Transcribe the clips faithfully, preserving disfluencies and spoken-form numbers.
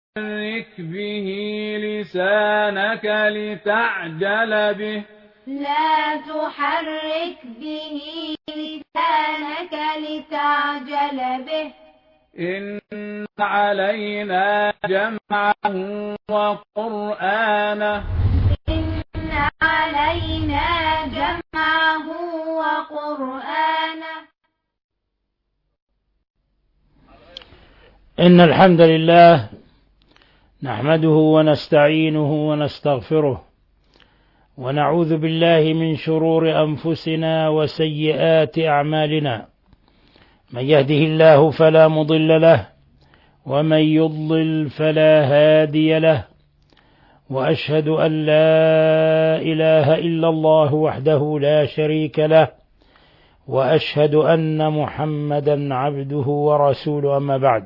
تحرك به لسانك لتعجل به لا تحرك به لسانك لتعجل به إن علينا جمعه وقرآنه إن علينا جمعه وقرآنه إن الحمد لله نحمده ونستعينه ونستغفره ونعوذ بالله من شرور أنفسنا وسيئات أعمالنا. من يهده الله فلا مضل له ومن يضلل فلا هادي له، وأشهد أن لا إله إلا الله وحده لا شريك له، وأشهد أن محمدا عبده ورسوله. أما بعد،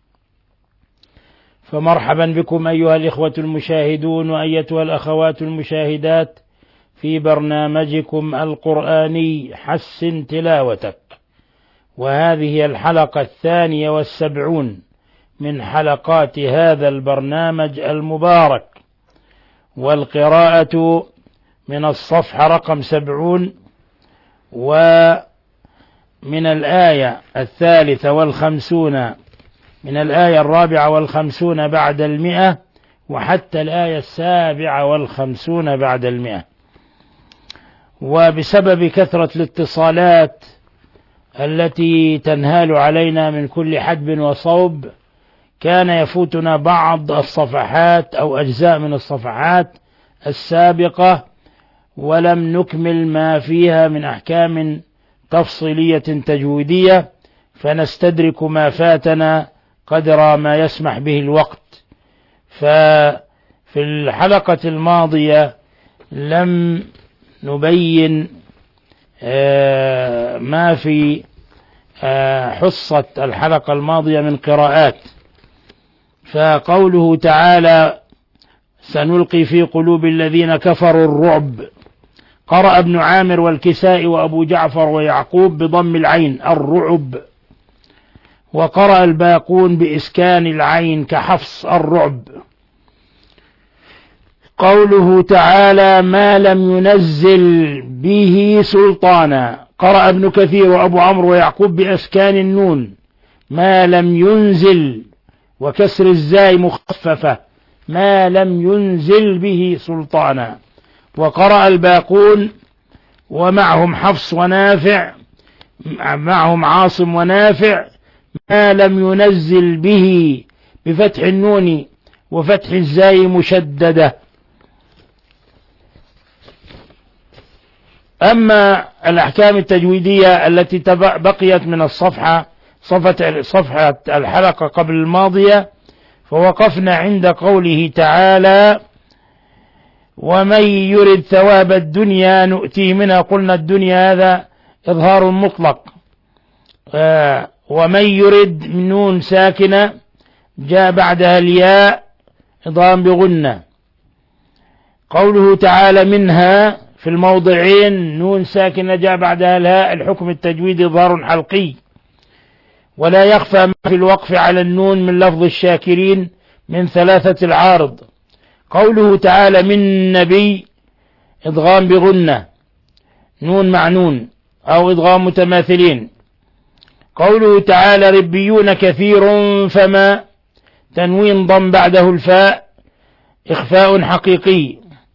فمرحبا بكم أيها الإخوة المشاهدون وأيتها الأخوات المشاهدات في برنامجكم القرآني حسن تلاوتك، وهذه الحلقة الثانية والسبعون من حلقات هذا البرنامج المبارك، والقراءة من الصفحة رقم سبعون ومن الآية الثالثة والخمسون من الآية الرابعة والخمسون بعد المئة وحتى الآية السابعة والخمسون بعد المئة. وبسبب كثرة الاتصالات التي تنهال علينا من كل حدب وصوب كان يفوتنا بعض الصفحات أو أجزاء من الصفحات السابقة، ولم نكمل ما فيها من أحكام تفصيلية تجويدية، فنستدرك ما فاتنا قدر ما يسمح به الوقت. ففي الحلقة الماضية لم نبين ما في حصة الحلقة الماضية من قراءات. فقوله تعالى: سنلقي في قلوب الذين كفروا الرعب، قرأ ابن عامر والكسائي وأبو جعفر ويعقوب بضم العين الرعب، وقرأ الباقون بإسكان العين كحفص الرعب. قوله تعالى: ما لم ينزل به سلطانا، قرأ ابن كثير وأبو عمرو ويعقوب بإسكان النون ما لم ينزل وكسر الزاي مخففة ما لم ينزل به سلطانا. وقرأ الباقون ومعهم حفص ونافع معهم عاصم ونافع ما لم ينزل به بفتح النون وفتح الزاي مشددة. أما الأحكام التجويدية التي بقيت من الصفحة صفحة, صفحة الحلقة قبل الماضية، فوقفنا عند قوله تعالى: ومن يرد ثواب الدنيا نؤتيه منها. قلنا الدنيا هذا إظهار مطلق، آه ومن يرد من نون ساكنة جاء بعدها الياء إضغام بغنة. قوله تعالى: منها في الموضعين نون ساكنة جاء بعدها الهاء. الحكم التجويدي إظهار حلقي، ولا يخفى ما في الوقف على النون من لفظ الشاكرين من ثلاثة العارض. قوله تعالى: من نبي إضغام بغنة، نون مع نون أو إضغام متماثلين. قوله تعالى: ربيون كثير فما، تنوين ضم بعده الفاء إخفاء حقيقي.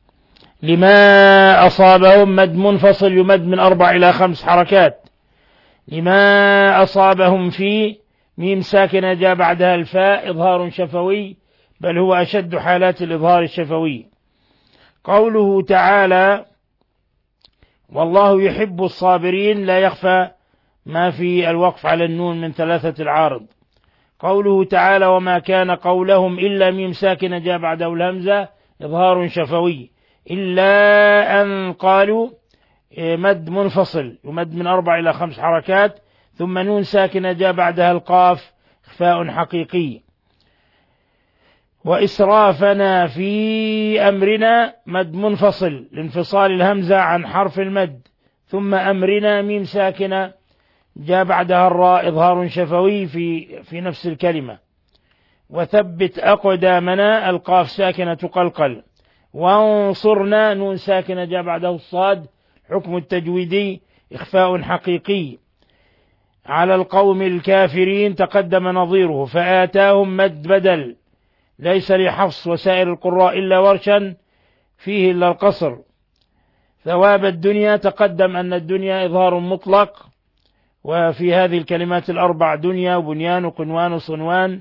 لما أصابهم مد منفصل يمد من أربع إلى خمس حركات. لما أصابهم في ميم ساكنة جاء بعدها الفاء إظهار شفوي، بل هو أشد حالات الإظهار الشفوي. قوله تعالى: والله يحب الصابرين، لا يخفى ما في الوقف على النون من ثلاثة العارض. قوله تعالى: وما كان قولهم إلا ميم ساكنة جاء بعده الهمزة إظهار شفوي، إلا أن قالوا مد منفصل يمد من أربع إلى خمس حركات، ثم نون ساكنة جاء بعدها القاف إخفاء حقيقي. وإسرافنا في أمرنا مد منفصل لانفصال الهمزة عن حرف المد، ثم أمرنا ميم ساكنة جاء بعدها الراء إظهار شفوي في في نفس الكلمة. وثبت أقدامنا القاف ساكنة تقلقل، وانصرنا نون ساكنة جاء بعده الصاد حكم التجويدي إخفاء حقيقي، على القوم الكافرين تقدم نظيره، فآتاهم مد بدل ليس لحفص وسائر القراء إلا ورشا فيه إلا القصر. ثواب الدنيا تقدم أن الدنيا إظهار مطلق، وفي هذه الكلمات الأربع دنيا وبنيان وقنوان وصنوان،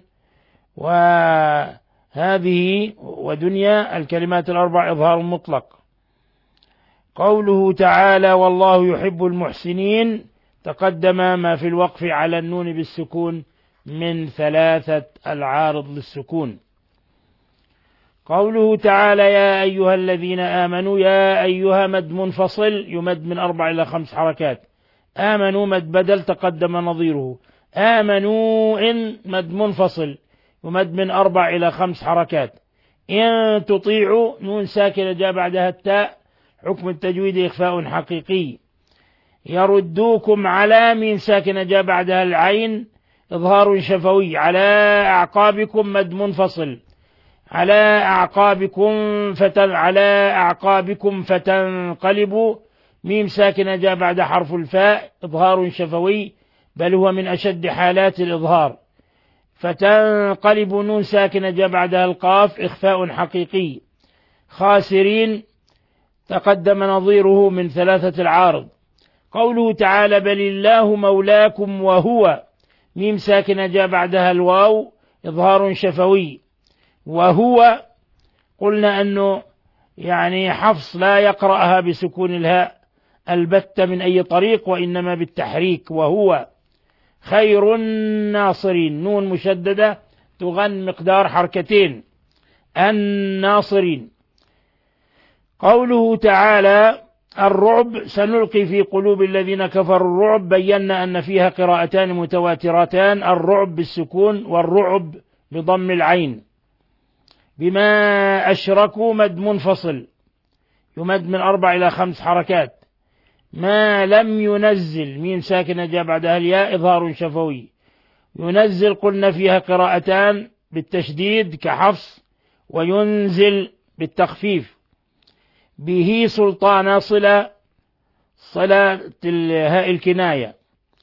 وهذه ودنيا الكلمات الأربع إظهار مطلق. قوله تعالى والله يحب المحسنين تقدم ما في الوقف على النون بالسكون من ثلاثة العارض للسكون. قوله تعالى يا أيها الذين آمنوا، يا أيها مد منفصل يمد من أربع إلى خمس حركات، آمنوا مد بدل تقدم نظيره، آمنوا إن مد منفصل يمد من أربع إلى خمس حركات، إن تطيعوا نون ساكنة جاء بعدها التاء حكم التجويد إخفاء حقيقي، يردوكم على ميم ساكنة جاء بعدها العين إظهار شفوي، على أعقابكم مد منفصل، على أعقابكم فتن على أعقابكم فتنقلبوا ميم ساكنة جاء بعد حرف الفاء إظهار شفوي، بل هو من أشد حالات الإظهار، فتنقلب نون ساكنة جاء بعدها القاف إخفاء حقيقي، خاسرين تقدم نظيره من ثلاثة العارض. قوله تعالى بل الله مولاكم وهو ميم ساكنة جاء بعدها الواو إظهار شفوي، وهو قلنا أنه يعني حفص لا يقرأها بسكون الهاء البتة من أي طريق وإنما بالتحريك، وهو خير الناصرين نون مشددة تغن مقدار حركتين الناصرين. قوله تعالى الرعب سنلقي في قلوب الذين كفروا الرعب، بينا أن فيها قراءتان متواترتان، الرعب بالسكون والرعب بضم العين. بما أشركوا مد منفصل يمد من أربع إلى خمس حركات، ما لم ينزل ميم ساكنة جاء بعدها الياء إظهار شفوي، ينزل قلنا فيها قراءتان بالتشديد كحفص، وينزل بالتخفيف. به سلطان صلة صلة الهاء الكناية،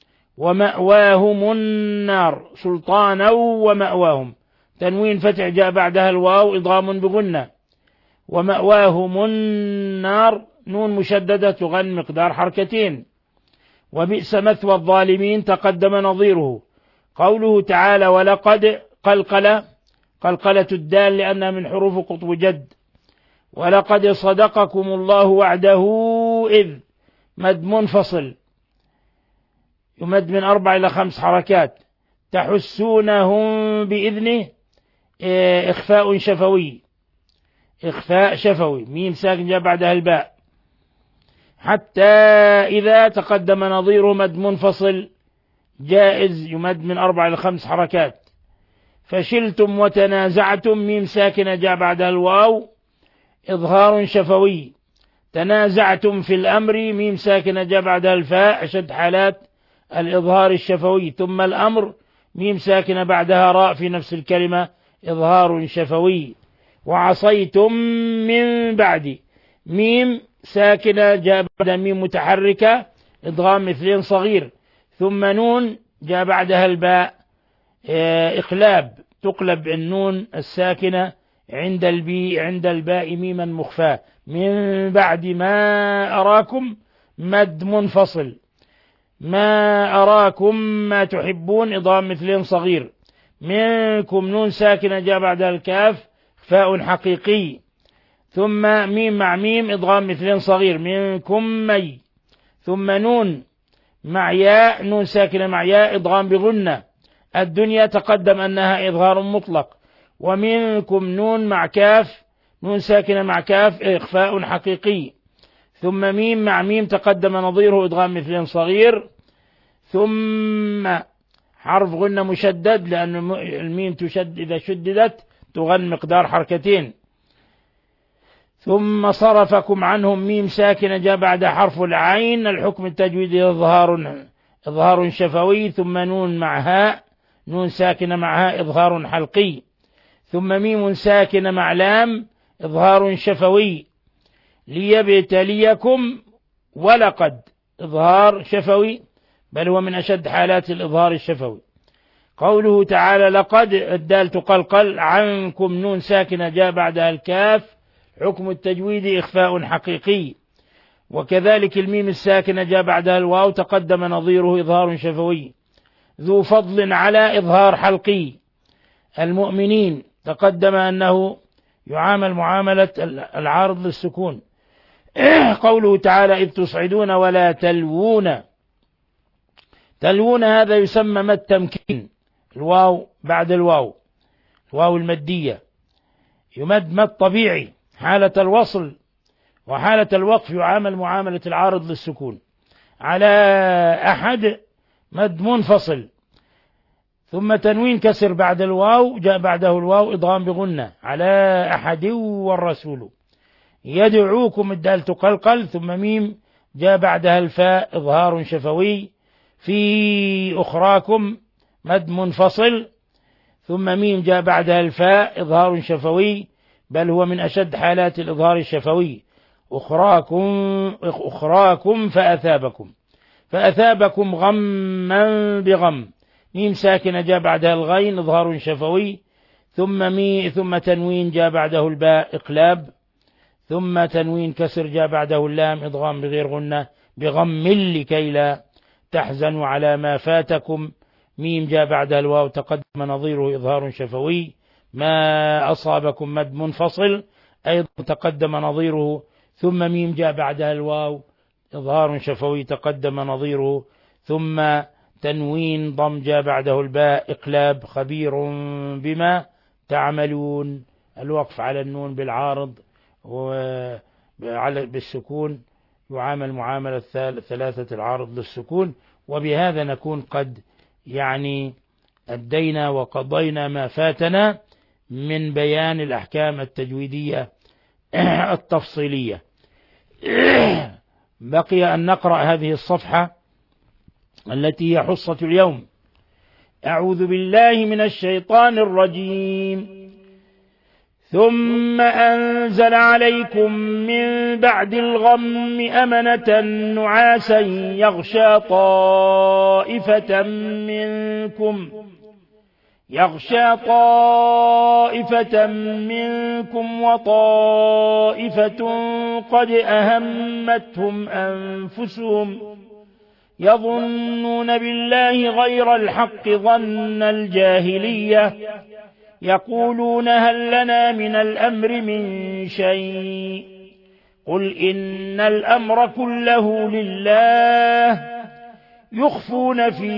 ومأواهم النار سلطانا ومأواهم تنوين فتح جاء بعدها الواو إضغام بغنة، ومأواهم النار نون مشددة تغن مقدار حركتين. وبئس مثوى الظالمين تقدم نظيره. قوله تعالى ولقد قلقلة قلقلة الدال لأنها من حروف قطب جد، ولقد صدقكم الله وعده إذ مد منفصل يمد من أربع إلى خمس حركات، تحسونهم بإذنه إخفاء شفوي إخفاء شفوي ميم ساكن جاء بعدها الباء، حتى إذا تقدم نظيره مد منفصل جائز يمد من أربع إلى خمس حركات. فشلتم وتنازعتم ميم ساكنة جاء بعدها الواو إظهار شفوي، تنازعتم في الأمر ميم ساكنة جاء بعدها الفاء أشد حالات الإظهار الشفوي، ثم الأمر ميم ساكنة بعدها راء في نفس الكلمة إظهار شفوي. وعصيتم من بعد ميم ساكنة جاء بعد ميم متحركة إضغام مثلين صغير، ثم نون جاء بعدها الباء إقلاب تقلب النون الساكنة عند البي عند الباء ميما مخفاة. من بعد ما أراكم مد منفصل، ما أراكم ما تحبون إضغام مثلين صغير، منكم نون ساكنة جاء بعدها الكاف فاء حقيقي، ثم ميم مع ميم إضغام مثلين صغير منكم مي، ثم نون مع ياء نون ساكنة مع ياء إضغام بغنة. الدنيا تقدم أنها إظهار مطلق، ومنكم نون مع كاف نون ساكنة مع كاف إخفاء حقيقي، ثم ميم مع ميم تقدم نظيره إضغام مثلين صغير، ثم حرف غنة مشدد لأن الميم تشد إذا شددت تغن مقدار حركتين. ثم صرفكم عنهم ميم ساكنة جاء بعد حرف العين الحكم التجويدي إظهار إظهار شفوي، ثم نون مع هاء نون ساكنة مع هاء إظهار حلقي. ثم ميم ساكنة مع لام إظهار شفوي، ليبتليكم ولقد إظهار شفوي، بل هو من أشد حالات الإظهار الشفوي. قوله تعالى لقد الدال تقلقل عنكم نون ساكنة جاء بعدها الكاف، حكم التجويد إخفاء حقيقي. وكذلك الميم الساكنة جاء بعدها الواو تقدم نظيره إظهار شفوي. ذو فضل على إظهار حلقي. المؤمنين تقدم أنه يعامل معاملة العارض للسكون. قوله تعالى إذ تصعدون ولا تلوون، تلوون هذا يسمى مد تمكين، الواو بعد الواو، الواو المدية يمد مد طبيعي حالة الوصل، وحالة الوقف يعامل معاملة العارض للسكون. على أحد مد منفصل، ثم تنوين كسر بعد الواو جاء بعده الواو إضغام بغنة، على أحد والرسول. يدعوكم الدال تقلقل، ثم ميم جاء بعدها الفاء إظهار شفوي. في أخراكم مد منفصل، ثم ميم جاء بعدها الفاء إظهار شفوي، بل هو من أشد حالات الإظهار الشفوي. أخراكم أخراكم فأثابكم، فأثابكم غما بغم. ميم ساكنة جاء بعدها الغين إظهار شفوي، ثم مي ثم تنوين جاء بعده الباء إقلاب، ثم تنوين كسر جاء بعده اللام إضغام بغير غنة بغم لكي لا تحزنوا على ما فاتكم. ميم جاء بعدها الواو تقدم نظيره إظهار شفوي. ما أصابكم مد منفصل أيضا تقدم نظيره، ثم ميم جاء بعدها الواو إظهار شفوي تقدم نظيره، ثم تنوين ضم جاء بعده الباء إقلاب. خبير بما تعملون، الوقف على النون بالعارض وعلى بالسكون يعامل معاملة ثلاثة العارض للسكون. وبهذا نكون قد يعني أدينا وقضينا ما فاتنا من بيان الأحكام التجويدية التفصيلية. بقي أن نقرأ هذه الصفحة التي هي حصة اليوم. أعوذ بالله من الشيطان الرجيم. ثم أنزل عليكم من بعد الغم أمنة نعاسا يغشى طائفة منكم يغشى طائفة منكم وطائفة قد أهمتهم أنفسهم يظنون بالله غير الحق ظن الجاهلية يقولون هل لنا من الأمر من شيء قل إن الأمر كله لله يخفون في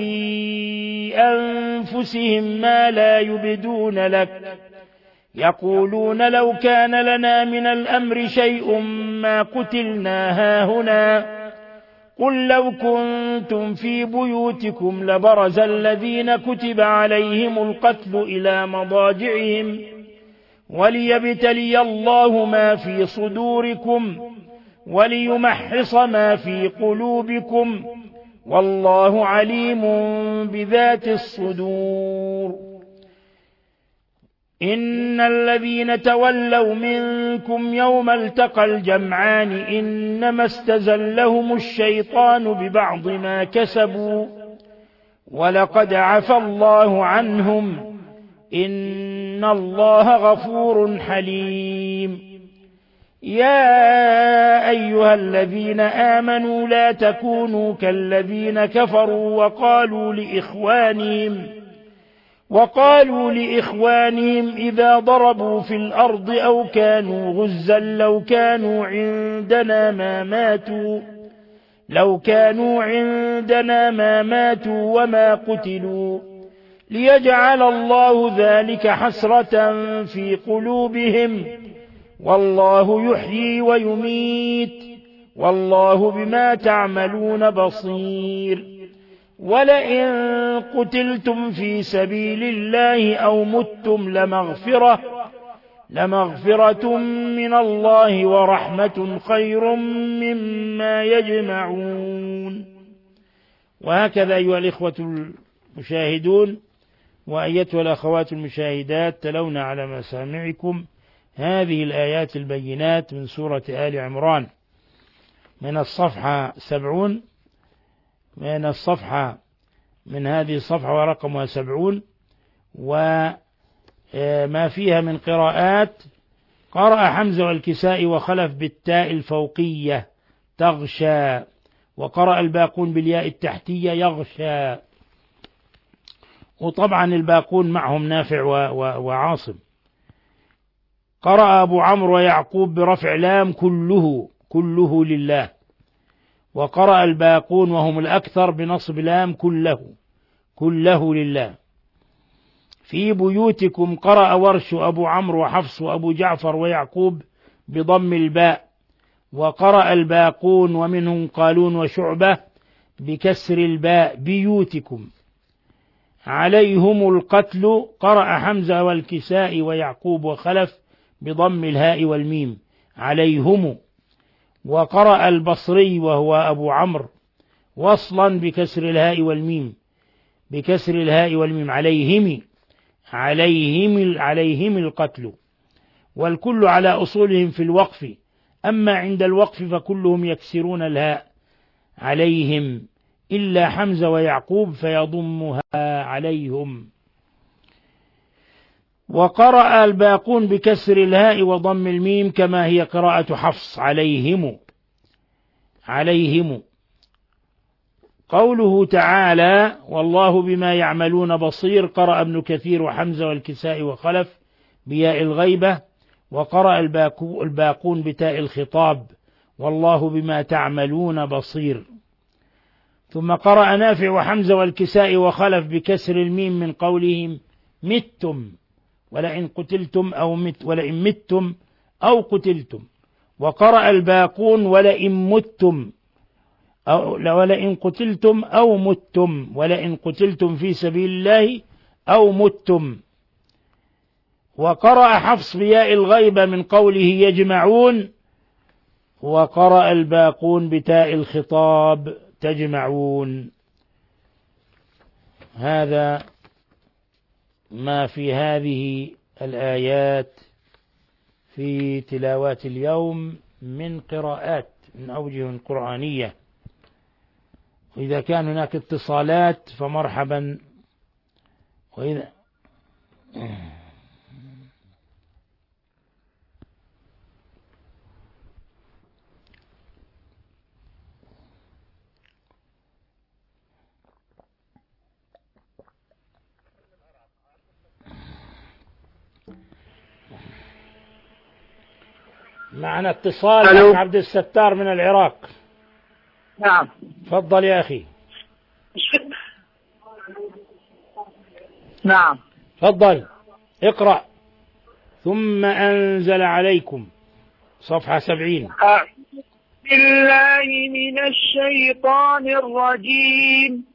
أنفسهم ما لا يبدون لك يقولون لو كان لنا من الأمر شيء ما قتلنا هاهنا قل لو كنتم في بيوتكم لبرز الذين كتب عليهم القتل إلى مضاجعهم وليبتلي الله ما في صدوركم وليمحص ما في قلوبكم والله عليم بذات الصدور. إن الذين تولوا منكم يوم التقى الجمعان إنما استزلهم الشيطان ببعض ما كسبوا ولقد عفى الله عنهم إن الله غفور حليم. يا أيها الذين آمنوا لا تكونوا كالذين كفروا وقالوا لإخوانهم وقالوا لإخوانهم إذا ضربوا في الأرض أو كانوا غزا لو كانوا عندنا ما ماتوا لو كانوا عندنا ما ماتوا وما قتلوا ليجعل الله ذلك حسرة في قلوبهم والله يحيي ويميت والله بما تعملون بصير. ولئن قتلتم في سبيل الله أو متم لمغفرة لمغفرة من الله ورحمة خير مما يجمعون. وهكذا أيها الإخوة المشاهدون وأيتها الأخوات المشاهدات تلونا على مسامعكم هذه الآيات البينات من سورة آل عمران من الصفحة سبعون من الصفحة من هذه الصفحة ورقمها سبعون، وما فيها من قراءات: قرأ حمزة والكسائي وخلف بالتاء الفوقية تغشى، وقرأ الباقون بالياء التحتية يغشى، وطبعا الباقون معهم نافع وعاصم. قرأ أبو عمرو ويعقوب برفع لام كله كله لله، وقرأ الباقون وهم الأكثر بنصب لام كله كله لله. في بيوتكم قرأ ورش أبو عمرو وحفص وأبو جعفر ويعقوب بضم الباء، وقرأ الباقون ومنهم قالون وشعبة بكسر الباء بيوتكم. عليهم القتل قرأ حمزة والكساء ويعقوب وخلف بضم الهاء والميم عليهم، وقرأ البصري وهو أبو عمرو وصلا بكسر الهاء والميم بكسر الهاء والميم عليهم عليهم عليهم القتل، والكل على أصولهم في الوقف، أما عند الوقف فكلهم يكسرون الهاء عليهم إلا حمزة ويعقوب فيضمها عليهم. وقرأ الباقون بكسر الهاء وضم الميم كما هي قراءة حفص عليهم عليهم. قوله تعالى والله بما يعملون بصير قرأ ابن كثير وحمزة والكساء وخلف بياء الغيبة، وقرأ الباقون بتاء الخطاب والله بما تعملون بصير. ثم قرأ نافع وحمزة والكساء وخلف بكسر الميم من قولهم متم ولئن قتلتم أو مت ولئن متم أو قتلتم، وقرأ الباقون ولئن متم أو ولئن قتلتم أو متم ولئن قتلتم في سبيل الله أو متم. وقرأ حفص بياء الغيبة من قوله يجمعون، وقرأ الباقون بتاء الخطاب تجمعون. هذا ما في هذه الآيات في تلاوات اليوم من قراءات من أوجه قرآنية، وإذا كان هناك اتصالات فمرحبا، وإذا معنا اتصال أخ عبد الستار من العراق. نعم تفضل يا أخي. نعم تفضل اقرأ. ثم أنزل عليكم صفحة سبعين. أعوذ بالله من الشيطان الرجيم.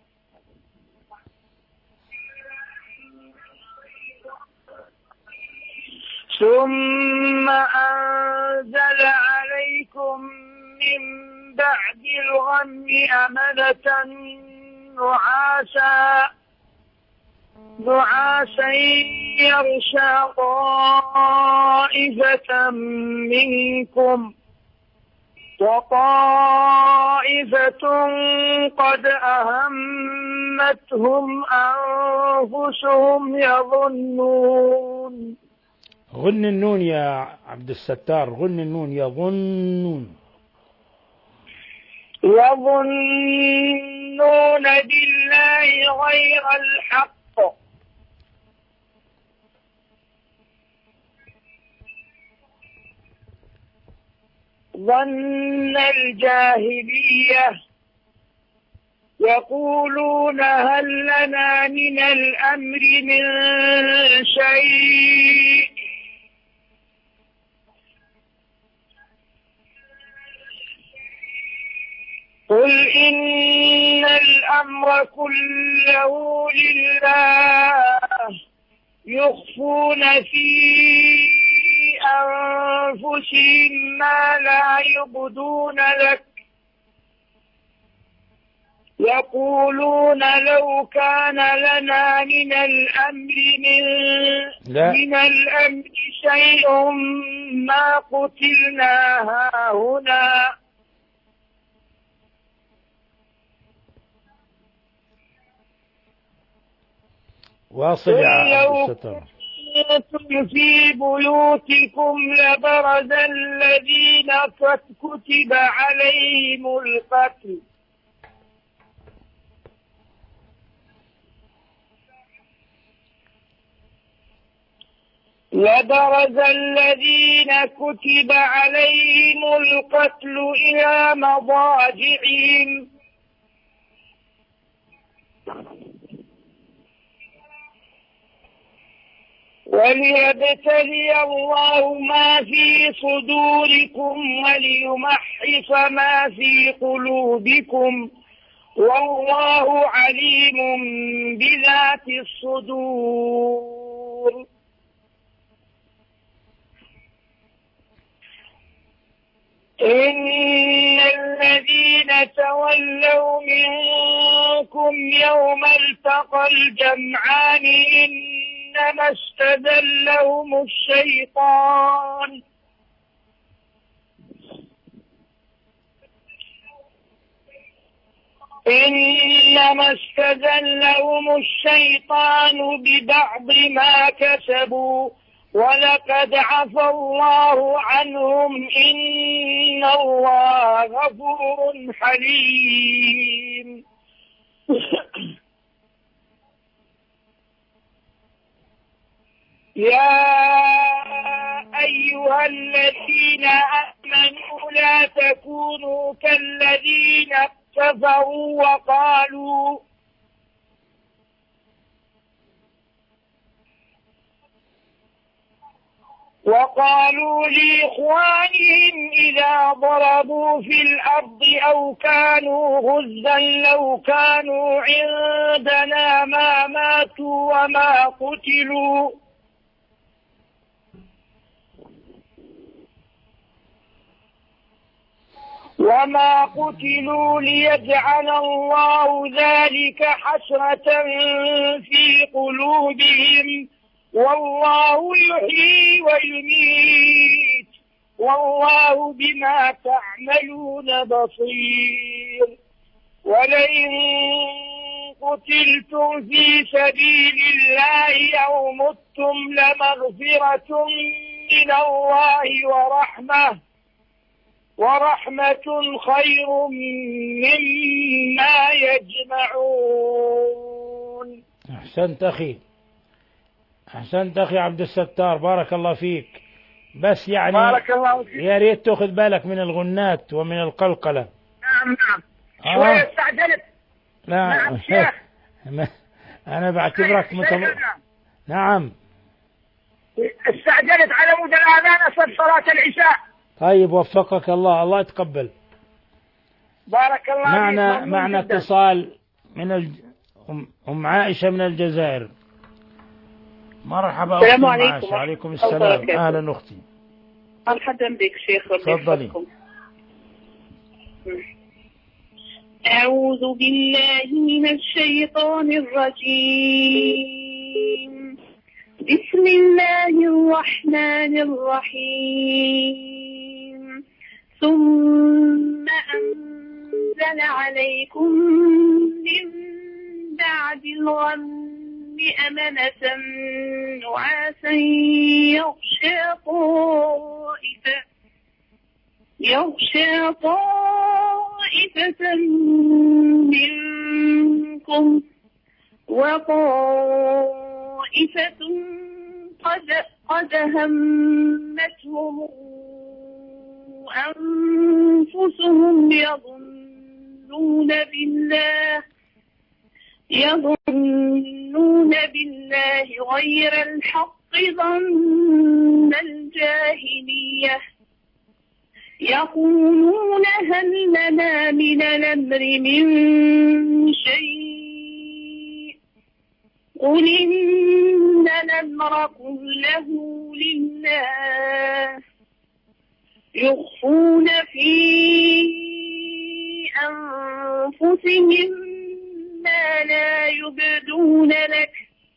ثم أنزل عليكم من بعد الغم أمنة نعاسا نعاسا يغشى طائفة منكم وطائفة قد أهمتهم أنفسهم يظنون. غن النون يا عبد الستار، غن النون يظنون يظنون بالله غير الحق ظن الجاهلية يقولون هل لنا من الأمر من شيء قل إن الأمر كله لله يخفون في أنفسهم ما لا يبدون لك يقولون لو كان لنا من الأمر من, من الأمر شيء ما قتلنا هاهنا. واصل يا عبد الستار. كنتم في بيوتكم لبرز الذين كتب عليهم القتل لبرز الذين كتب عليهم القتل إلى مضاجعهم وليبتلي الله ما في صدوركم وليمحص ما في قلوبكم والله عليم بذات الصدور. إن الذين تولوا منكم يوم التقى الجمعان إنما استزلهم الشيطان إنما استزلهم الشيطان ببعض ما كسبوا ولقد عفى الله عنهم إن الله غفور حليم. يا أيها الذين آمنوا لا تكونوا كالذين كفروا وقالوا وقالوا لإخوانهم إذا ضربوا في الأرض أو كانوا غزا لو كانوا عندنا ما ماتوا وما قتلوا وما قتلوا ليجعل الله ذلك حسرة في قلوبهم والله يحيي ويميت والله بما تعملون بصير. ولئن قتلتم في سبيل الله أو متم لمغفرة من الله ورحمة ورحمة خير مما يجمعون. أحسنت أخي أحسنت أخي عبد الستار، بارك الله فيك. بس يعني بارك الله فيك. يا ريت تأخذ بالك من الغنات ومن القلقلة. نعم نعم آه. شوية استعجلت. لا نعم شيخ أنا بعتبرك متب... نعم استعجلت على مود الآذان أصل صلاة العشاء. طيب وفقك الله، الله يتقبل. بارك الله معنا فيك. معنا اتصال من الج... أم عائشة من الجزائر. مرحبا. السلام عليكم. وعليكم السلام. أهلا أختي. مرحبا بك شيخ. تفضلي. أعوذ بالله من الشيطان الرجيم. بسم الله الرحمن الرحيم. ثم أنزل عليكم من بعد الغم أمنة نعاسا يغشى طائفة يغشى طائفة منكم وطائفة قد قد همتهم أنفسهم يظنون بالله يظنون بالله غير الحق ظن الجاهلية يقولون هل لنا من الأمر من شيء قل إن الأمر كله لله يخفون في أنفسهم يسجدون لك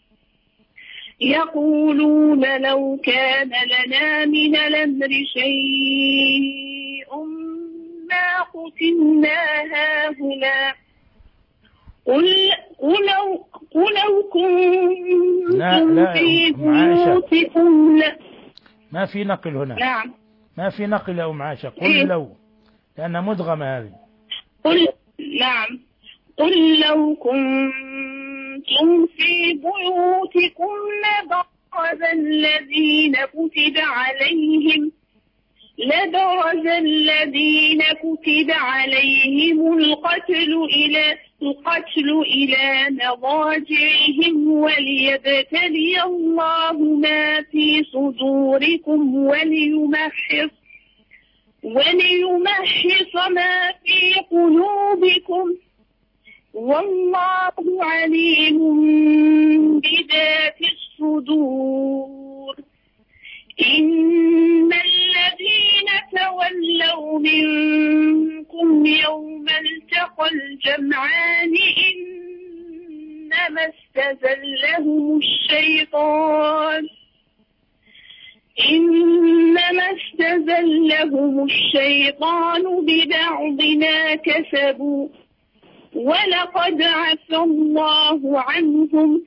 يقولون لو كان لنا من الأمر شيء ما قتلنا هاهنا قل لو قل كنتم في بيوتكم لا ما في نقل هنا. نعم ما في نقل يا أم عائشة. قل إيه؟ لو لأنها مدغمة هذه. قل نعم قل لو كنتم في بيوتكم لبرز الذين كتب عليهم لبرز الذين كتب عليهم القتل إلى القتل إلى مضاجعهم وليبتلي الله ما في صدوركم وليمحص وليمحص ما في قلوبكم والله عليم بذات الصدور. إن الذين تولوا منكم يوم التقى الجمعان إنما استزلهم الشيطان إنما استزلهم الشيطان ببعض ما كسبوا ولقد عفى الله عنهم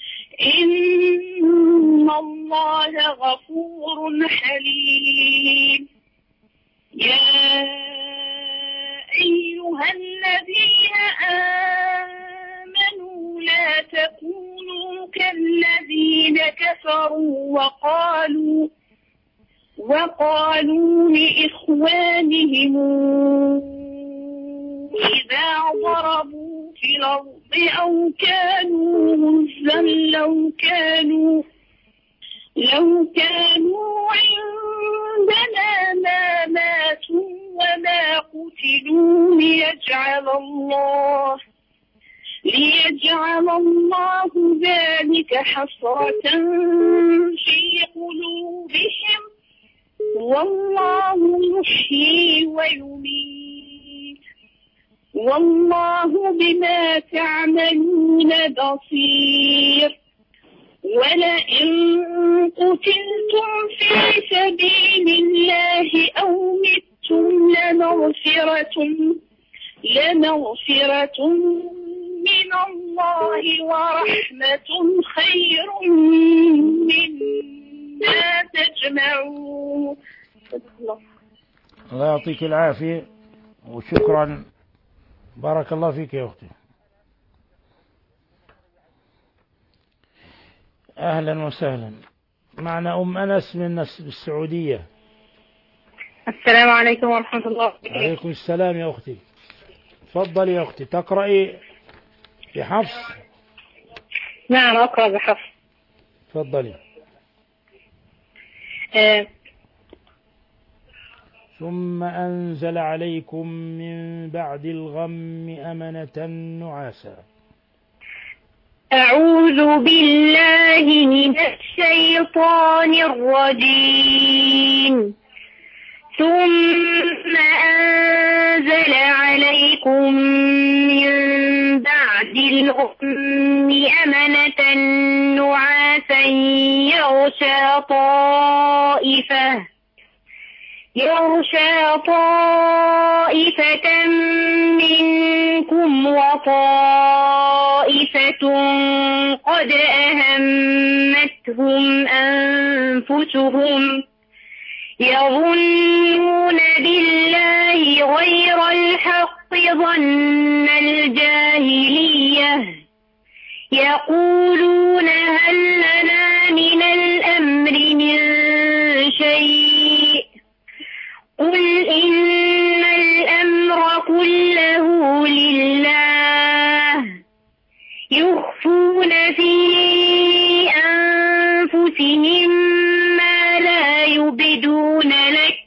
إن الله غفور حليم. يا أيها الذين آمنوا لا تكونوا كالذين كفروا وقالوا وقالوا لإخوانهم إذا ضربوا في الأرض أو كانوا غزا لو كانوا لو كانوا عندنا ما ماتوا وما قتلوا ليجعل الله ليجعل الله ذلك حسرة في قلوبهم والله يحيي ويميت والله بما تعملون بصير. ولئن قتلتم في سبيل الله أو متم لمغفرة لمغفرة من الله ورحمة خير مما تجمعون. الله يعطيك العافية وشكرا. بارك الله فيك يا أختي. أهلا وسهلا. معنا أم أنس من السعودية. السلام عليكم ورحمة الله وبركاته. عليكم السلام يا أختي. تفضلي يا أختي. تقرأي بحفص؟ نعم أقرأ بحفص. تفضلي. أه ثم أنزل عليكم من بعد الغم أمنة نعاسا. أعوذ بالله من الشيطان الرجيم. ثم أنزل عليكم من بعد الغم أمنة نعاسا يغشى طائفة يغشى طائفة منكم وطائفة قد أهمتهم أنفسهم يظنون بالله غير الحق ظن الجاهلية يقولون هل لنا من الأمر من شيء قل إن الأمر كله لله يخفون في أنفسهم ما لا يبدون لك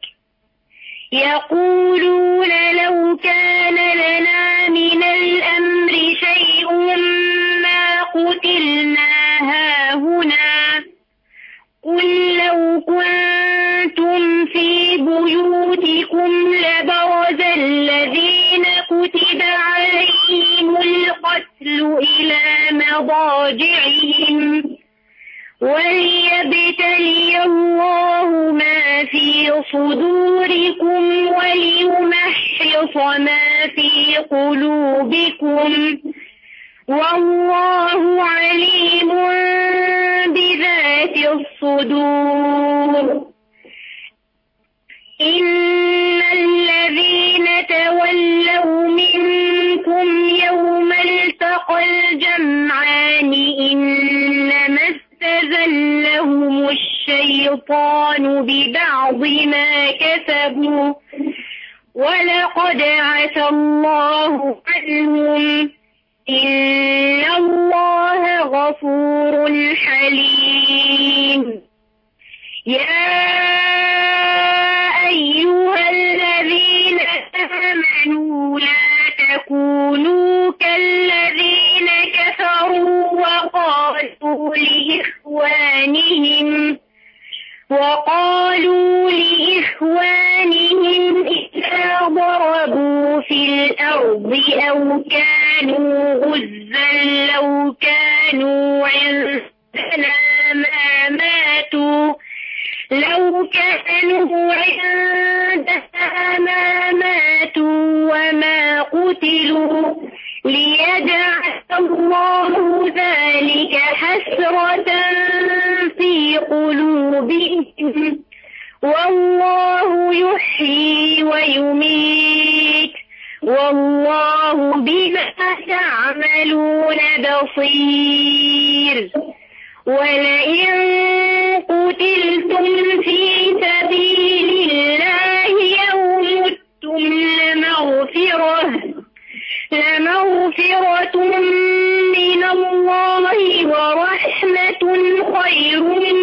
يقولون لو كان لنا من الأمر شيء ما قتلنا هاهنا قل لو كنتم في بيوتكم لبرز الذين كتب عليهم القتل الرسل إلى مضاجعهم وليبتلي الله ما في صدوركم وليمحص ما في قلوبكم والله عليم بذات الصدور. إن الذين تولوا منكم يوم التقى الجمعان إنما استزلهم الشيطان ببعض ما كسبوا ولقد عفا الله عنهم إن الله غفور حليم. يا أيها الذين آمنوا لا تكونوا كالذين كفروا وقالوا لإخوانهم وقالوا لإخوانهم إذا ضربوا في الأرض أو كانوا غزا لو كانوا عندنا ما ماتوا لو كانوا عندنا ما ماتوا وما قتلوا ليجعل الله ذلك حسرة في قلوبهم والله يحيي ويميت والله بما تعملون بصير. ولئن قتلتم في سبيل الله أو متم لمغفرة لمغفرة من الله ورحمة خير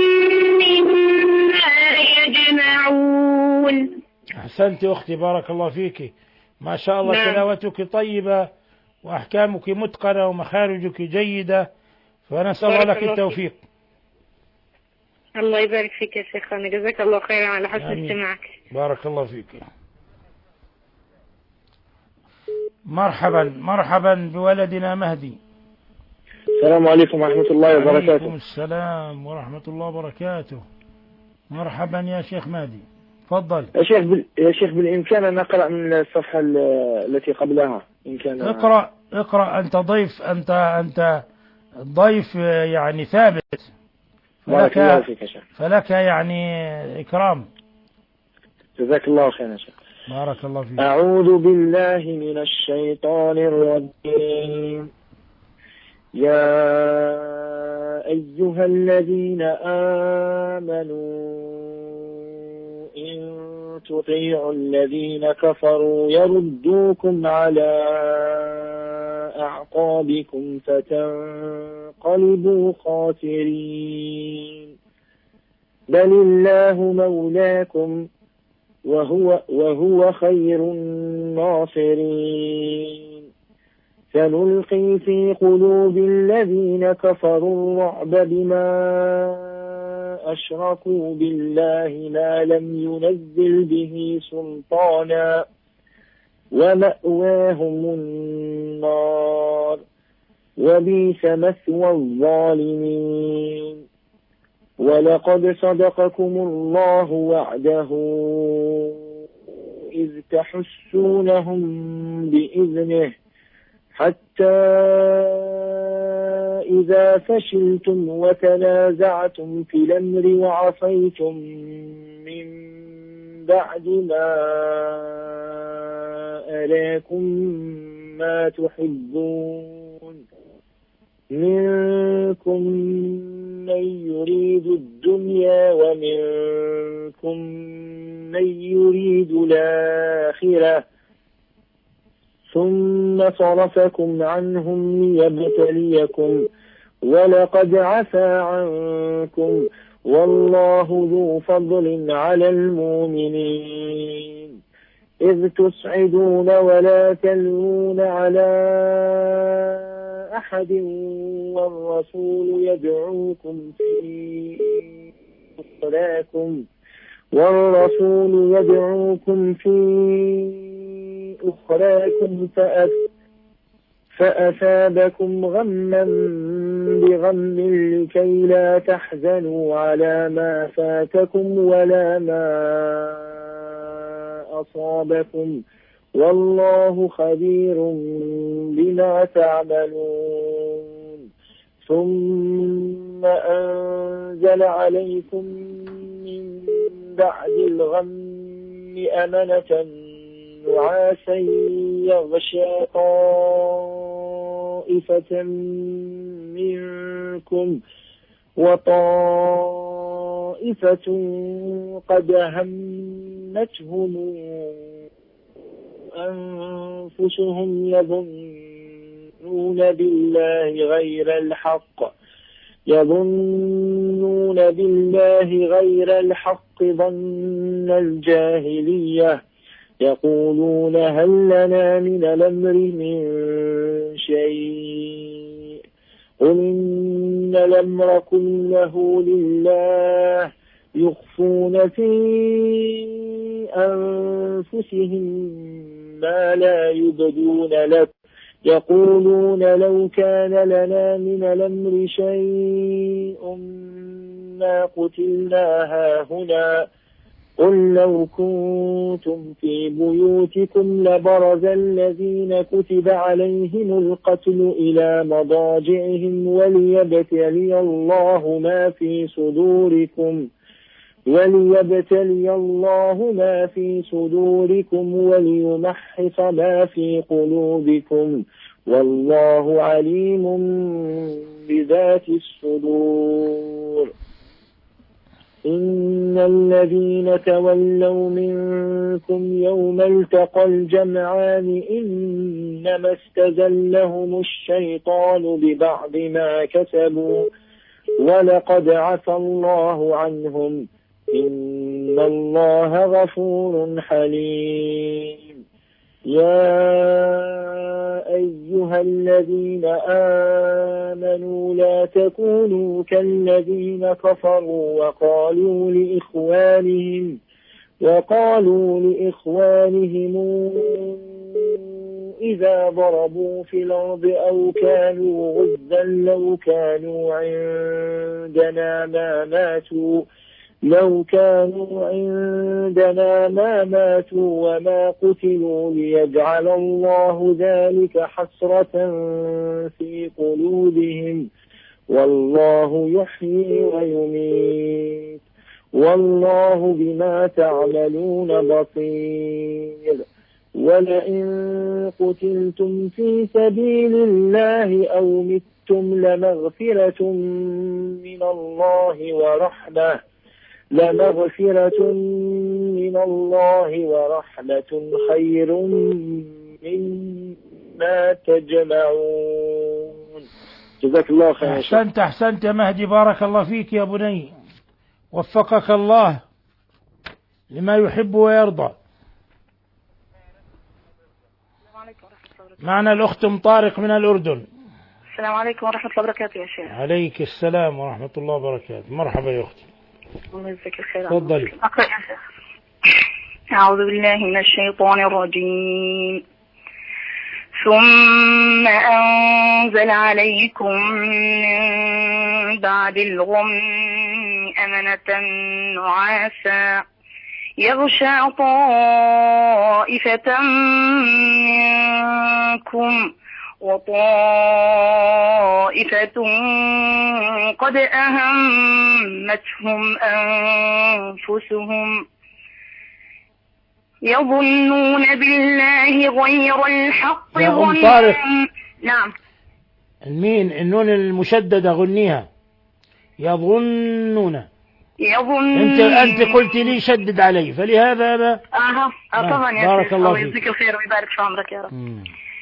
مما يجمعون. أحسنت أختي، بارك الله فيك، ما شاء الله. نعم. تلاوتك طيبة وأحكامك متقنة ومخارجك جيدة، فنسأل الله لك التوفيق. الله يبارك فيك يا شيخنا، جزاك الله خيرا على حسن استماعك. بارك الله فيك. مرحبا مرحبا بولدنا مهدي. السلام عليكم ورحمة الله وبركاته. وعليكم السلام ورحمة الله وبركاته. مرحبا يا شيخ مهدي، تفضل. يا شيخ بال... يا شيخ بالإمكان أن نقرأ من الصفحة التي قبلها إن كان. اقرأ اقرأ، أنت ضيف، أنت أنت ضيف يعني ثابت، فلك فلك يعني إكرام. جزاك الله خيرا يا شيخ. بارك الله فيك. أعوذ بالله من الشيطان الرجيم. يا أيها الذين آمنوا إن تطيعوا الذين كفروا يردوكم على أعقابكم فتنقلبوا خاسرين. بل الله مولاكم وهو, وهو خير الناصرين. سنلقي في قلوب الذين كفروا الرعب بما أشركوا بالله ما لم ينزل به سلطانا ومأواهم النار وبئس مثوى الظالمين. ولقد صدقكم الله وعده إذ تحسونهم بإذنه حتى إذا فشلتم وتنازعتم في الأمر وعصيتم من بعد ما أراكم ما تحبون منكم من يريد الدنيا ومنكم من يريد الآخرة ثم صرفكم عنهم ليبتليكم ولقد عفا عنكم والله ذو فضل على المؤمنين. إذ تسعدون ولا تلوون على أحد والرسول يدعوكم في أخراكم والرسول يدعوكم في أخراكم فأثابكم غما بغم لكي لا تحزنوا على ما فاتكم ولا ما أصابكم والله خبير بما تعملون ثم أنزل عليكم من بعد الغم أمنة نعاسا يغشى طائفة منكم وطائفة قد همتهم أنفسهم يظنون بالله غير الحق يظنون بالله غير الحق ظن الجاهلية يقولون هل لنا من الأمر من شيء قل إن الأمر كله لله يخفون في أنفسهم ما لا يبدون لك يقولون لو كان لنا من الأمر شيء ما قتلنا هاهنا قل لو كنتم في بيوتكم لبرز الذين كتب عليهم القتل إلى مضاجعهم وليبتلي الله ما في صدوركم وليبتلي الله ما في صدوركم وليمحص ما في قلوبكم والله عليم بذات الصدور إن الذين تولوا منكم يوم التقى الجمعان إنما استزلهم الشيطان ببعض ما كسبوا ولقد عفى الله عنهم إن الله غفور حليم يا أيها الذين آمنوا لا تكونوا كالذين كفروا وقالوا لإخوانهم وقالوا لإخوانهم إذا ضربوا في الأرض أو كانوا غزا لو كانوا عندنا ما ماتوا لو كانوا عندنا ما ماتوا وما قتلوا ليجعل الله ذلك حسرة في قلوبهم والله يحيي ويميت والله بما تعملون بصير ولئن قتلتم في سبيل الله أو متم لمغفرة من الله ورحمة لمغفرة من الله ورحمة خير مما تجمعون. جزاك الله خير. أحسنت أحسنت يا مهدي، بارك الله فيك يا بني، وفقك الله لما يحب ويرضى. معنا الأخت أم طارق من الأردن. السلام عليكم ورحمة الله وبركاته يا شيخ. عليك السلام ورحمة الله وبركاته. مرحبا يا أختي. الله يجزاك الخير. تفضلي. أقرأ يا شيخ. أعوذ بالله من الشيطان الرجيم. ثم أنزل عليكم من بعد الغم أمنة نعاسا يغشى طائفة منكم وطائفة قد أهمتهم أنفسهم يظنون بالله غير الحق ظن. طارق. نعم. المين النون المشددة غنيها. يظنون. يظن. أنت أنت قلت لي شدد علي، فلهذا أنا. أها طبعا يا بارك الله فيك. يجزيك الخير ويبارك في عمرك يا رب. مم.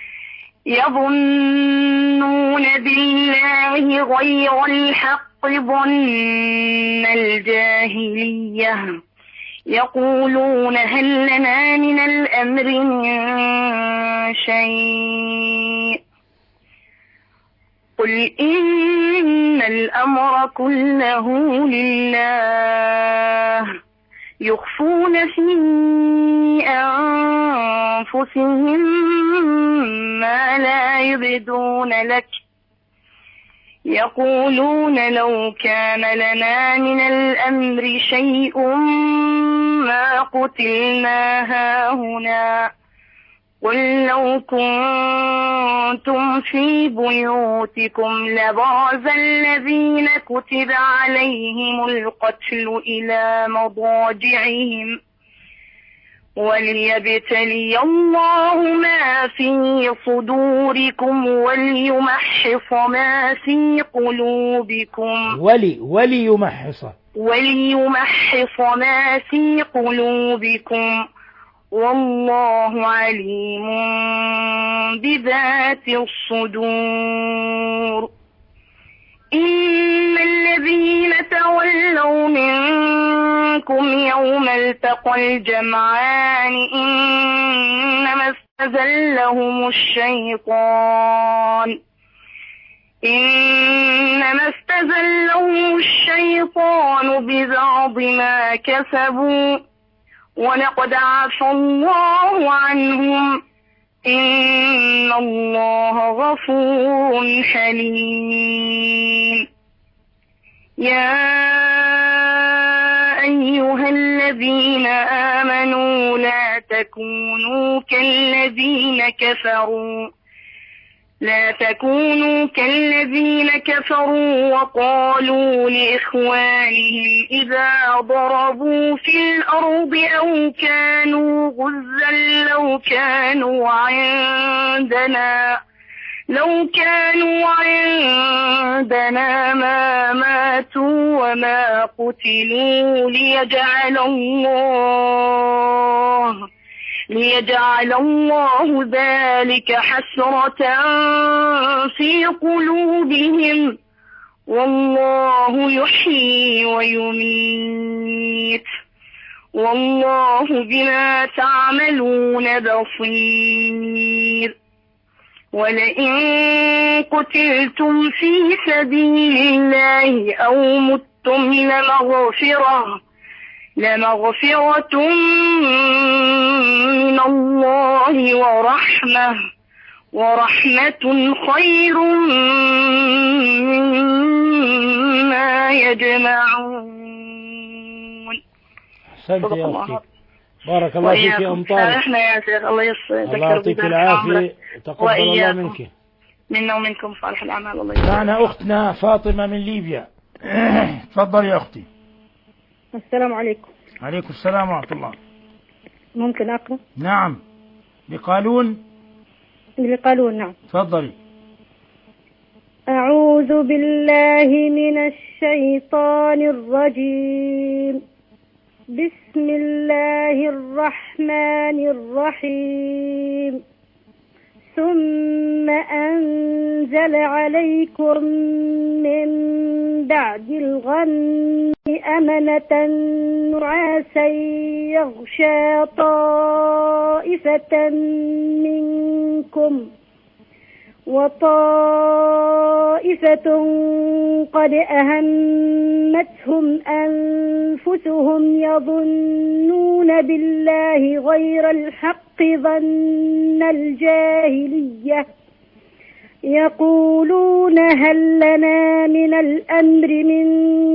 يظنون بالله غير الحق ظن الجاهلية يقولون هل لنا من الأمر من شيء قل إن الأمر كله لله يخفون في أنفسهم ما لا يبدون لك يقولون لو كان لنا من الأمر شيء ما قتلنا هاهنا قل لو كنتم في بيوتكم لبرز الذين كتب عليهم القتل إلى مضاجعهم وليبتلي الله ما في صدوركم وليمحص ما في قلوبكم ولي وليمحص وليمحص ما في قلوبكم والله عليم بذات الصدور. إن الذين تولوا منكم يوم التقى الجمعان إنما استزلهم الشيطان إنما استزلهم الشيطان ببعض ما كسبوا ولقد عفى الله عنهم إن الله غفور حليم. يا أيها الذين آمنوا لا تكونوا كالذين كفروا لا تكونوا كالذين كفروا وقالوا لإخوانهم إذا ضربوا في الأرض أو كانوا غزا لو كانوا عندنا لو كانوا عندنا ما ماتوا وما قتلوا ليجعل الله ليجعل الله ذلك حسرة في قلوبهم والله يحيي ويميت والله بما تعملون بصير. ولئن قتلتم في سبيل الله أو متم لمغفرة لمغفرة من الله ورحمة ورحمة خير مما يجمعون. أحسنت يا أختي، بارك الله فيك يا أم طارق. احنا يا شيخ الله يسعدك، الله يعطيك العافية، تقبل الله منك. منا ومنكم صالح الأعمال. الله يسعدك. معنا أختنا فاطمة من ليبيا. تفضل يا أختي. السلام عليكم. عليكم السلام ورحمة الله. ممكن أقرأ؟ نعم. بقالون بقالون نعم. تفضلي. أعوذ بالله من الشيطان الرجيم. بسم الله الرحمن الرحيم. ثم أنزل عليكم من بعد الغم أمنة نعاسا يغشى طائفة منكم وطائفة قد أهمتهم أنفسهم يظنون بالله غير الحق ظن الجاهلية يقولون هل لنا من الأمر من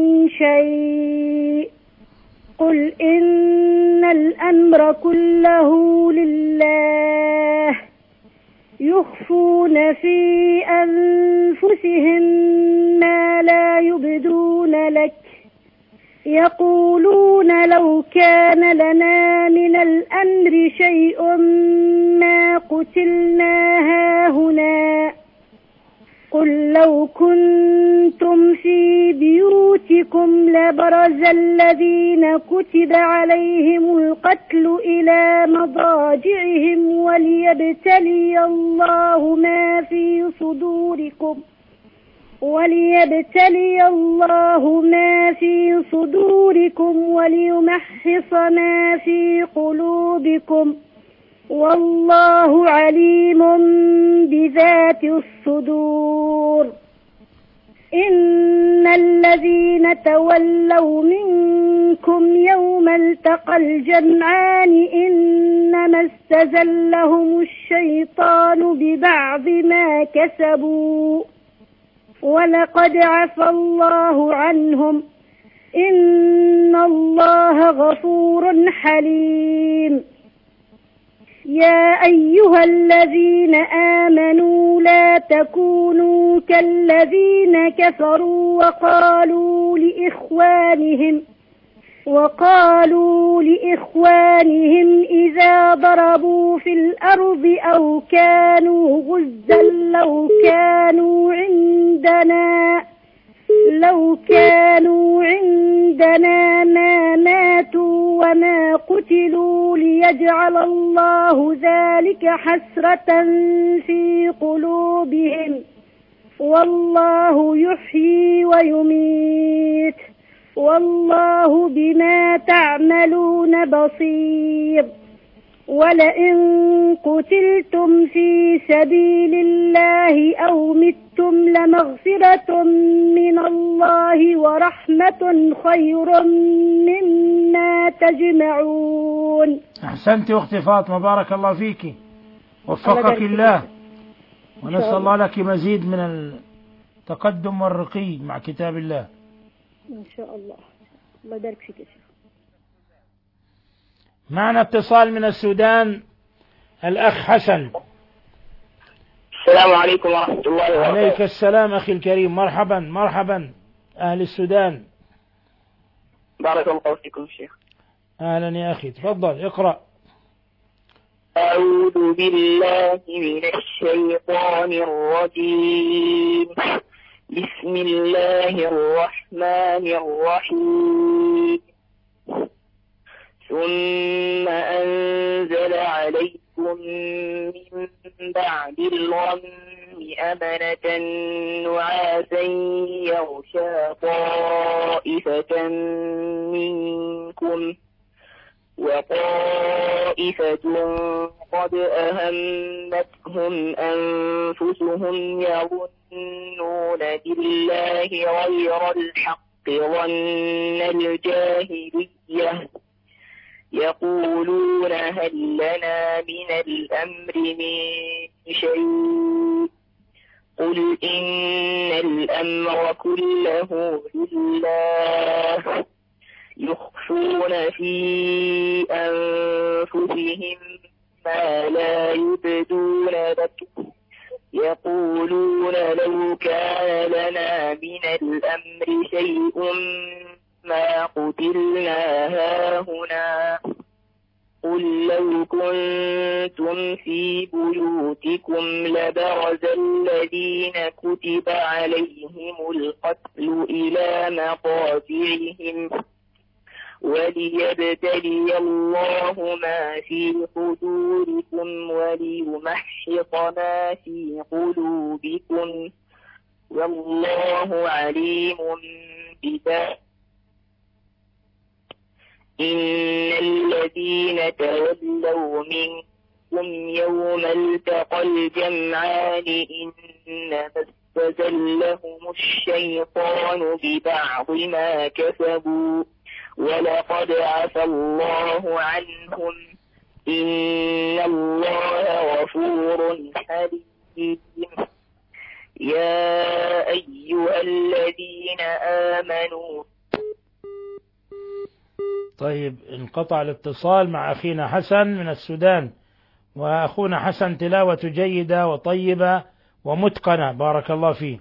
شيء قل إن الأمر كله لله يخفون في أنفسهم ما لا يبدون لك يقولون لو كان لنا من الأمر شيء ما قتلنا هاهنا قل لو كنتم في بيوتكم لبرز الذين كتب عليهم القتل إلى مضاجعهم وليبتلي الله ما في صدوركم وليبتلي الله ما في صدوركم وليمحص ما في قلوبكم والله عليم بذات الصدور. إن الذين تولوا منكم يوم التقى الجمعان إنما استزلهم الشيطان ببعض ما كسبوا ولقد عفى الله عنهم إن الله غفور حليم. يا أيها الذين آمنوا لا تكونوا كالذين كفروا وقالوا لإخوانهم وقالوا لإخوانهم إذا ضربوا في الأرض أو كانوا غزا لو كانوا عندنا لو كانوا عندنا ما ماتوا وما قتلوا ليجعل الله ذلك حسرة في قلوبهم والله يحيي ويميت والله بما تعملون بصير. ولئن قتلتم في سبيل الله أو متم لمغفرة من الله ورحمة خير مما تجمعون. أحسنت أختي فاطمة، بارك الله فيك، وفقك الله، ونسأل الله لك مزيد من التقدم والرقي مع كتاب الله إن شاء الله. الله يبارك فيك يا شيخ. معنا اتصال من السودان، الأخ حسن. السلام عليكم ورحمة الله وبركاته. عليك السلام أخي الكريم، مرحبا مرحبا أهل السودان. بارك الله فيكم شيخ. أهلا يا أخي، تفضل اقرأ. أعوذ بالله من الشيطان الرجيم. بسم الله الرحمن الرحيم. ثم أنزل عليكم من بعد الغم أمنة نعاسا يغشى طائفة منكم وطائفة قد أهمتهم أنفسهم يظنون بالله غير الحق ظن الجاهلية يقولون هل لنا من الأمر من شيء قل إن الأمر كله لله يخفون في أنفسهم ما لا يبدون لك يقولون لو كان لنا من الأمر شيء ما قتلنا هاهنا قل لو كنتم في بيوتكم لبرز الذين كتب عليهم القتل إلى مقاطعهم وليبتلي الله ما في صدوركم وليمحص ما في قلوبكم والله عليم بذات. إن الذين تولوا منكم يوم التقى الجمعان إنما استزلهم الشيطان ببعض ما كسبوا ولقد عفى الله عنهم إن الله غفور حليم. يا أيها الذين آمنوا. طيب، انقطع الاتصال مع أخينا حسن من السودان، وأخونا حسن تلاوة جيدة وطيبة ومتقنة، بارك الله فيه.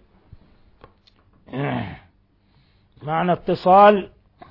معنا اتصال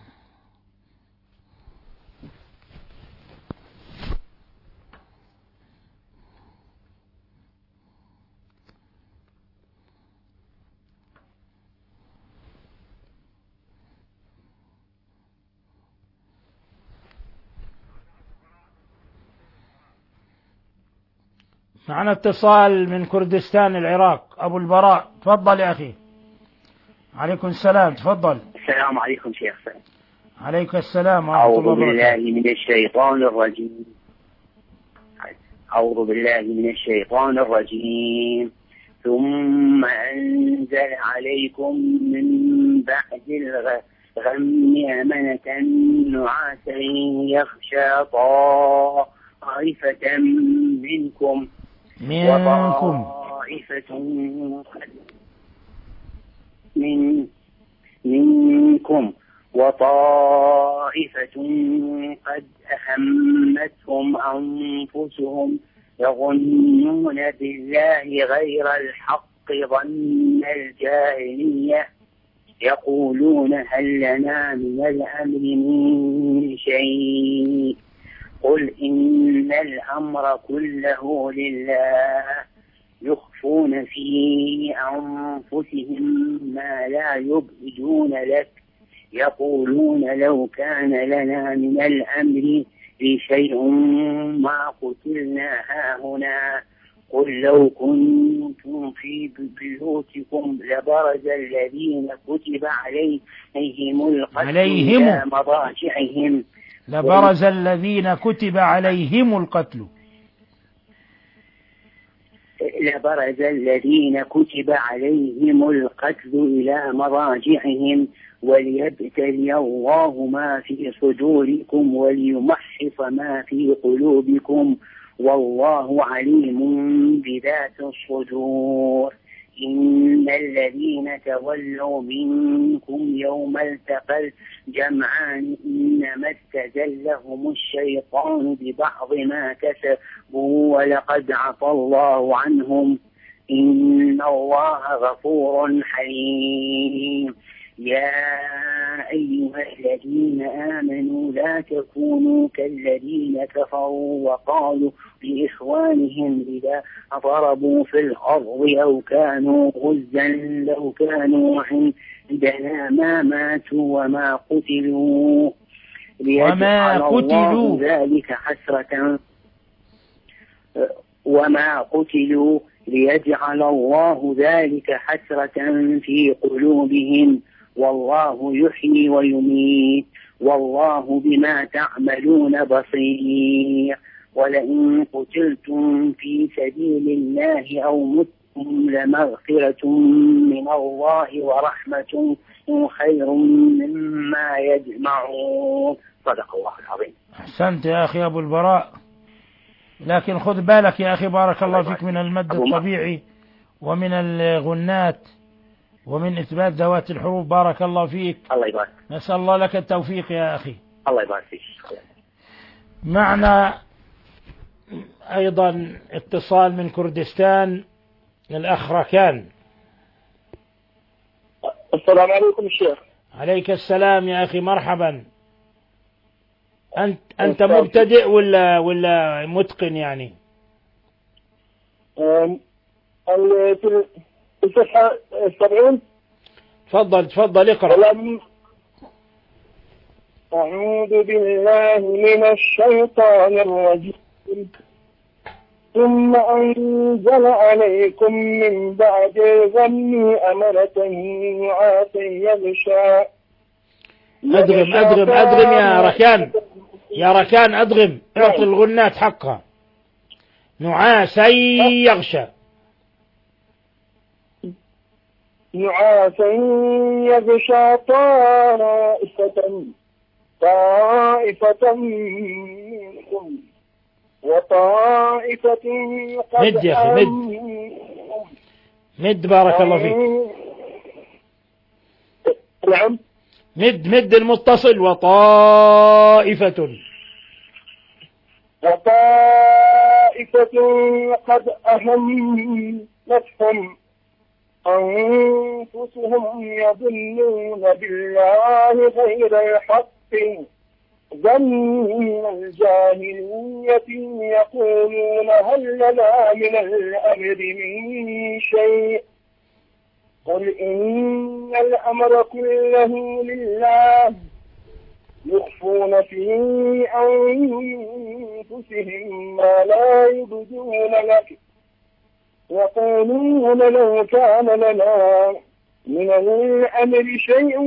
معنا اتصال من كردستان العراق، أبو البراء، تفضل يا أخي. عليكم السلام، تفضل. السلام عليكم شيخ. عليك السلام ورحمة الله وبركاته. أعوذ بالله من الشيطان الرجيم. أعوذ بالله من الشيطان الرجيم. ثم أنزل عليكم من بعد الغم أمنة نعاسا يغشى طائفة منكم منكم وطائفة من منكم وطائفة قد أهمتهم أنفسهم يظنون بالله غير الحق ظن الجاهلية يقولون هل لنا من الأمر من شيء قل إن الأمر كله لله يخفون في أنفسهم ما لا يبدون لك يقولون لو كان لنا من الأمر شيء ما قتلنا هاهنا قل لو كنتم في بيوتكم لبرز الذين كتب عليهم القتل إلى مضاجعهم لبرز الذين كتب عليهم القتل لبرز الذين كتب عليهم القتل إلى مضاجعهم وليبتلي الله ما في صدوركم وليمحص ما في قلوبكم والله عليم بذات الصدور إن الذين تولوا منكم يوم التقى الجمعان إنما استزلهم الشيطان ببعض ما كسبوا ولقد عفى الله عنهم إن الله غفور حليم يا أيها الذين آمنوا لا تكونوا كالذين كفروا وقالوا لإخوانهم إذا ضربوا في الأرض أو كانوا غزا لو كانوا عندنا ما ماتوا وما قتلوا وما قتلوا ذلك حسرة وما قتلوا ليجعل الله ذلك حسرة في قلوبهم والله يحيي ويميت والله بما تعملون بصير ولئن قتلتم في سبيل الله أو متم لمغفرة من الله ورحمة خير مما يجمعون صدق الله العظيم. أحسنت يا أخي أبو البراء، لكن خذ بالك يا أخي بارك الله فيك من المد الطبيعي ومن الغنات ومن إثبات ذوات الحروف. بارك الله فيك. الله يبارك. نسأل الله لك التوفيق يا أخي. الله يبارك فيك. معنا أيضا اتصال من كردستان الأخ ركان. السلام عليكم الشيخ. عليك السلام يا أخي، مرحبا. أنت أنت مبتدئ ولا ولا متقن يعني؟ الصفحة السبعين. تفضل تفضل اقرأ. أعوذ بالله من الشيطان الرجيم. ثم أنزل عليكم من بعد الغم أمنة نعاسا يغشى. أدغم أدغم أدغم يا ركان، يا ركان أدغم، اعطي الغنات حقها. نعاسا يغشى. نعاسا يغشى طائفة طائفة منكم وطائفة قد مد يا أخي مد مد بارك الله فيك. نعم مد مد المتصل. وطائفة وطائفة قد أهمتهم أنفسهم يظنون بالله غير الحق ظن الجاهلية يقولون هل لنا من الأمر من شيء قل إن الأمر كله لله يخفون في أنفسهم ما لا يبدون لك يقولون لو كان لنا من الأمر شيء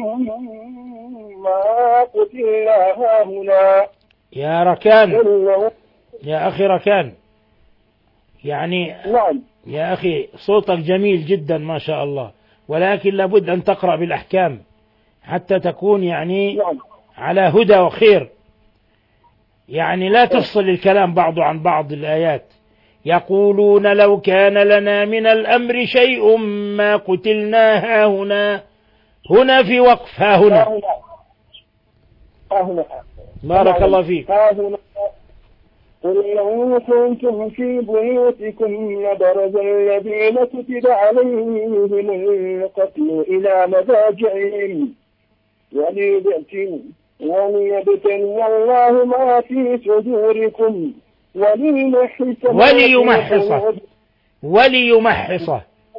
ما قتلنا هاهنا. يا ركان يا أخي ركان، يعني نعم. يا أخي صوتك جميل جدا ما شاء الله، ولكن لابد أن تقرأ بالأحكام حتى تكون يعني نعم. على هدى وخير. يعني لا تفصل الكلام بعض عن بعض الآيات. يقولون لو كان لنا من الأمر شيء ما قتلنا هاهنا. هنا في وقف هاهنا. هاهنا. بارك الله فيك. هاهنا. قل لو كنتم في بيوتكم لبرز الذين كتب عليهم القتل إلى مضاجعهم وليبتلوا وليبتلي الله ما في صدوركم وليمحص وليمحص وليمحص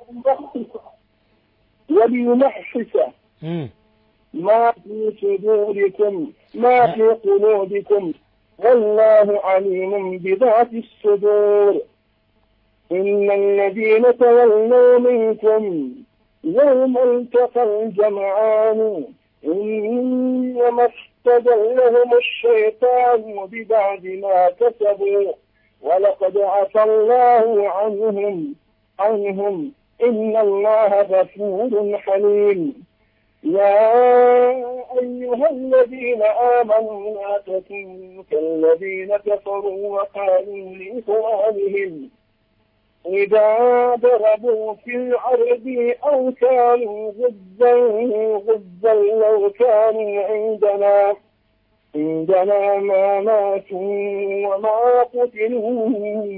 وليمحص ما في صدوركم ما في قلوبكم والله عليم بذات الصدور. إن الذين تولوا منكم يوم التقى الجمعان إنما استدلهم الشيطان ببعد ما كسبوا ولقد عفى الله عنهم عنهم إن الله غفور حليم. يا أيها الذين آمنوا لا تكونوا كالذين كفروا وقالوا لإخوانهم إذا ضربوا في الأرض أو كانوا غزا غزا لو كانوا عندنا عندنا ما ماتوا وما قتلوا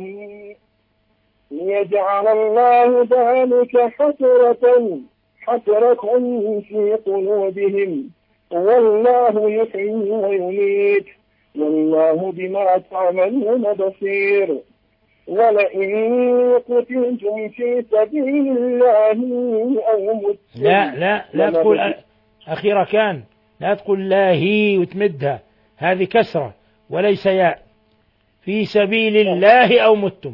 ليجعل الله ذلك حسرة حسرة في قلوبهم والله يحيي ويميت والله بما تعملون بصير. ولئن قتلتم في سبيل الله أو متم لا لا لا تقول أخيرا كان لا تقول لا هي وتمدها، هذه كسرة وليس ياء. في سبيل الله أو متم.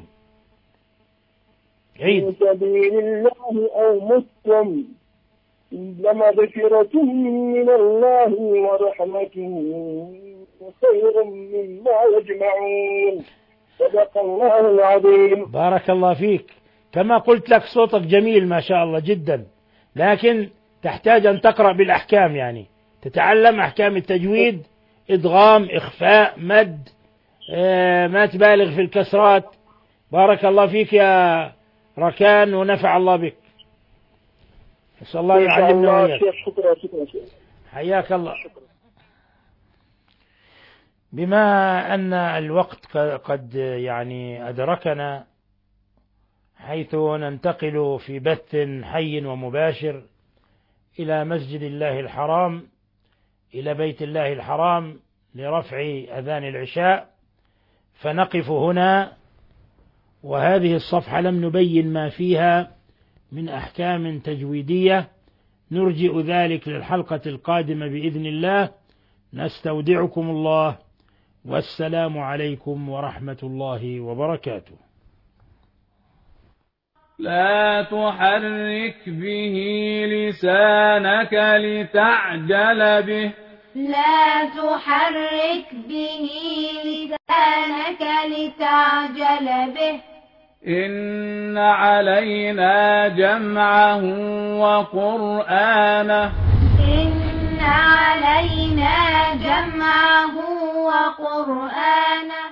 عيد. في سبيل الله أو متم لمغفرة من الله ورحمة خير مما يجمعون. صدق الله العظيم. بارك الله فيك. كما قلت لك صوتك جميل ما شاء الله جدا، لكن تحتاج أن تقرأ بالأحكام، يعني تتعلم أحكام التجويد، إدغام، إخفاء، مد، آه ما تبالغ في الكسرات. بارك الله فيك يا ركان ونفع الله بك. نسأل الله يعلمنا وإياك. شكرا شكرا شكرا. حياك الله. بما أن الوقت قد يعني أدركنا حيث ننتقل في بث حي ومباشر إلى مسجد الله الحرام، إلى بيت الله الحرام لرفع أذان العشاء، فنقف هنا. وهذه الصفحة لم نبين ما فيها من أحكام تجويدية، نرجئ ذلك للحلقة القادمة بإذن الله. نستودعكم الله والسلام عليكم ورحمة الله وبركاته. لا تحرك به لسانك لتعجل به لا تحرك به لسانك لتعجل به إن علينا جمعه وقرآنه إن علينا جمعه وقرآنه